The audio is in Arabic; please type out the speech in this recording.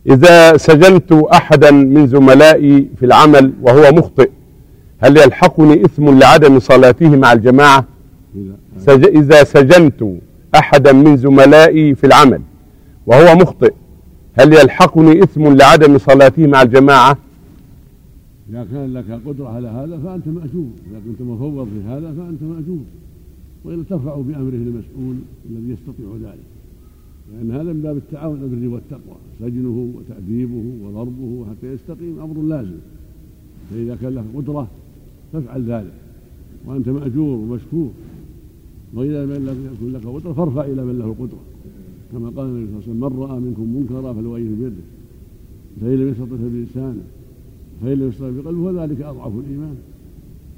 إذا سجنت أحدا من زملائي في العمل وهو مخطئ هل يلحقني إثم لعدم صلاته مع الجماعة؟ إذا سجنت أحدا من زملائي في العمل وهو مخطئ هل يلحقني إثم لعدم صلاته مع الجماعة؟ إذا كان لك قدرة على هذا فأنت مأجور، إذا كنت مفوض في هذا فأنت مأجور، وإلا ترفع بأمره المسؤول الذي يستطيع ذلك، لأن هذا من باب التعاون على البر والتقوى، سجنه وتأديبه وضربه حتى يستقيم أمر لازم. فإذا كان لك قدرة فافعل ذلك وأنت مأجور ومشكور، وإذا لم يكن لك قدرة فارفع إلى من له قدرة، كما قال النبي صلى الله عليه وسلم: من رأى منكم منكرا فليغيره بيده، فإن لم يستطع فبلسانه، فإن لم يستطع بقلبه فذلك أضعف الإيمان.